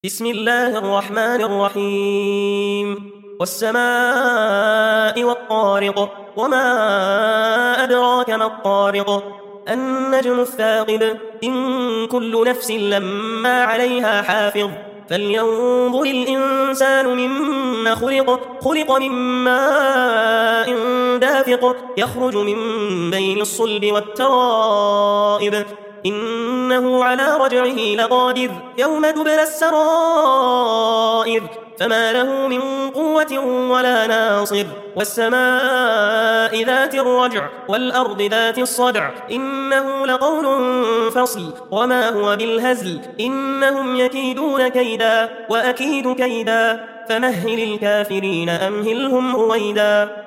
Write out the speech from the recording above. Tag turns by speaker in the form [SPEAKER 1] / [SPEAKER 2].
[SPEAKER 1] بسم الله الرحمن الرحيم والسماء والطارق وما أدراك ما الطارق النجم الثاقب إن كل نفس لما عليها حافظ فلينظر الإنسان مما خلق من ماء دافق يخرج من بين الصلب والترائب إنه على رجعه لقادر يوم تبلى السرائر فما له من قوة ولا ناصر والسماء ذات الرجع والأرض ذات الصدع إنه لقول فصل وما هو بالهزل إنهم يكيدون كيدا وأكيد كيدا فمهل الكافرين أمهلهم رويدا.